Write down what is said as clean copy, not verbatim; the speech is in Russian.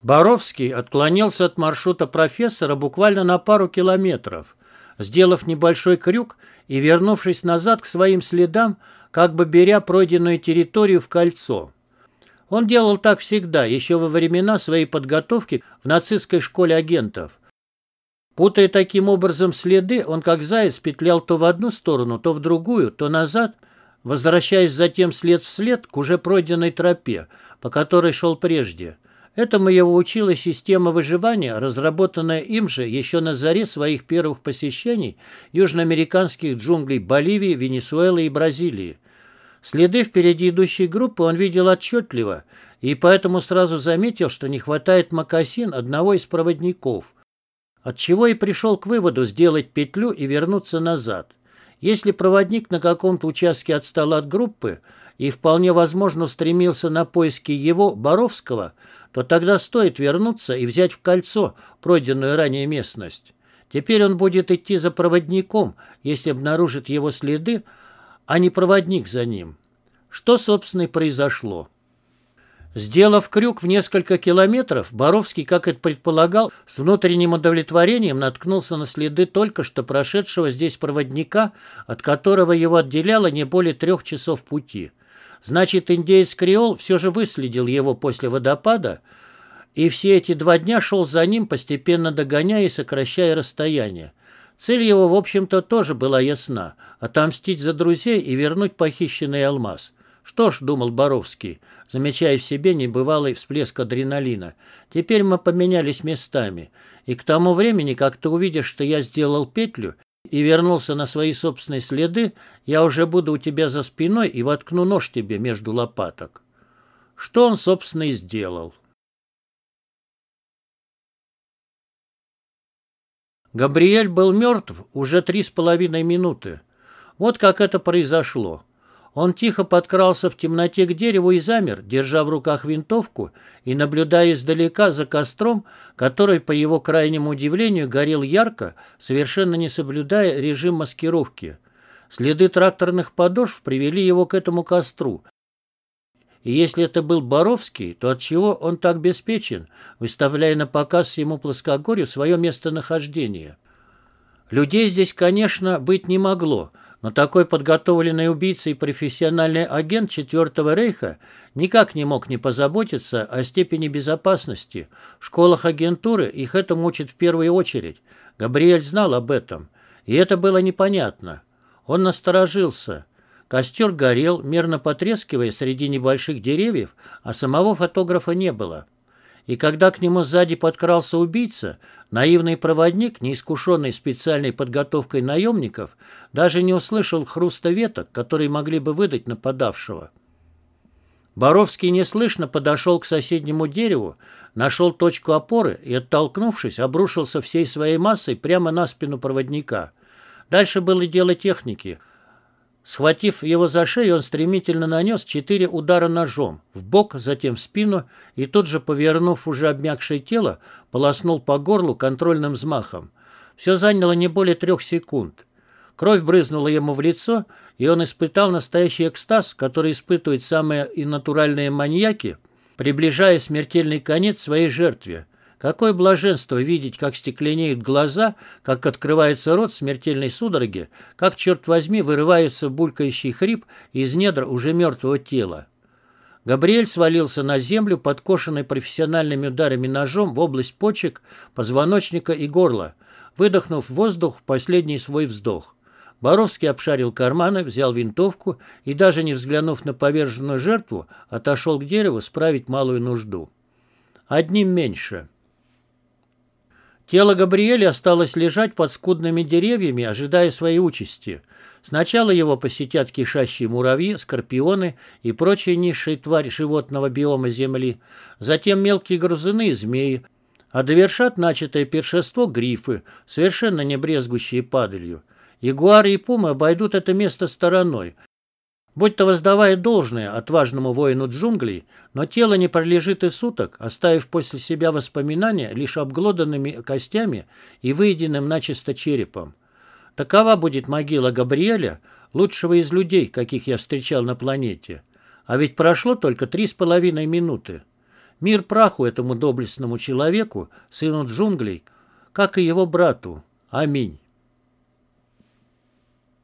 Боровский отклонился от маршрута профессора буквально на пару километров, сделав небольшой крюк и вернувшись назад к своим следам, как бы беря пройденную территорию в кольцо. Он делал так всегда, еще во времена своей подготовки в нацистской школе агентов. Путая таким образом следы, он как заяц петлял то в одну сторону, то в другую, то назад, возвращаясь затем след в след к уже пройденной тропе, по которой шел прежде. Этому его учила система выживания, разработанная им же еще на заре своих первых посещений южноамериканских джунглей Боливии, Венесуэлы и Бразилии. Следы впереди идущей группы он видел отчетливо, и поэтому сразу заметил, что не хватает мокасин одного из проводников, отчего и пришел к выводу сделать петлю и вернуться назад. Если проводник на каком-то участке отстал от группы и вполне возможно устремился на поиски его, Боровского, то тогда стоит вернуться и взять в кольцо пройденную ранее местность. Теперь он будет идти за проводником, если обнаружит его следы, а не проводник за ним. Что, собственно, и произошло. Сделав крюк в несколько километров, Боровский, как и предполагал, с внутренним удовлетворением наткнулся на следы только что прошедшего здесь проводника, от которого его отделяло не более 3 часов пути. Значит, индеец-креол все же выследил его после водопада, и все эти 2 дня шел за ним, постепенно догоняя и сокращая расстояние. Цель его, в общем-то, тоже была ясна – отомстить за друзей и вернуть похищенный алмаз. «Что ж», — думал Боровский, замечая в себе небывалый всплеск адреналина, «теперь мы поменялись местами, и к тому времени, как ты увидишь, что я сделал петлю и вернулся на свои собственные следы, я уже буду у тебя за спиной и воткну нож тебе между лопаток». Что он, собственно, и сделал. Габриэль был мертв уже 3,5 минуты. Вот как это произошло. Он тихо подкрался в темноте к дереву и замер, держа в руках винтовку и наблюдая издалека за костром, который, по его крайнему удивлению, горел ярко, совершенно не соблюдая режим маскировки. Следы тракторных подошв привели его к этому костру. И если это был Боровский, то отчего он так беспечен, выставляя на показ всему плоскогорью свое местонахождение? Людей здесь, конечно, быть не могло, но такой подготовленный убийца и профессиональный агент Четвертого Рейха никак не мог не позаботиться о степени безопасности. В школах агентуры их этому учат в первую очередь. Габриэль знал об этом, и это было непонятно. Он насторожился. Костер горел, мерно потрескивая среди небольших деревьев, а самого фотографа не было. И когда к нему сзади подкрался убийца, наивный проводник, неискушенный специальной подготовкой наемников, даже не услышал хруста веток, которые могли бы выдать нападавшего. Боровский неслышно подошел к соседнему дереву, нашел точку опоры и, оттолкнувшись, обрушился всей своей массой прямо на спину проводника. Дальше было дело техники. Схватив его за шею, он стремительно нанес 4 удара ножом, в бок, затем в спину, и тут же, повернув уже обмякшее тело, полоснул по горлу контрольным взмахом. Все заняло не более 3 секунд. Кровь брызнула ему в лицо, и он испытал настоящий экстаз, который испытывают самые натуральные маньяки, приближая смертельный конец своей жертве. Какое блаженство видеть, как стекленеют глаза, как открывается рот в смертельной судороге, как, черт возьми, вырывается булькающий хрип из недр уже мертвого тела. Габриэль свалился на землю, подкошенный профессиональными ударами ножом в область почек, позвоночника и горла, выдохнув воздух последний свой вздох. Боровский обшарил карманы, взял винтовку и, даже не взглянув на поверженную жертву, отошел к дереву справить малую нужду. Одним меньше. Тело Габриэля осталось лежать под скудными деревьями, ожидая своей участи. Сначала его посетят кишащие муравьи, скорпионы и прочие низшие твари животного биома Земли, затем мелкие грызуны и змеи, а довершат начатое пиршество грифы, совершенно не брезгущие падалью. Ягуары и пумы обойдут это место стороной, будто воздавая должное отважному воину джунглей, но тело не пролежит и суток, оставив после себя воспоминания лишь обглоданными костями и выеденным начисто черепом. Такова будет могила Габриэля, лучшего из людей, каких я встречал на планете. А ведь прошло только 3,5 минуты. Мир праху этому доблестному человеку, сыну джунглей, как и его брату. Аминь.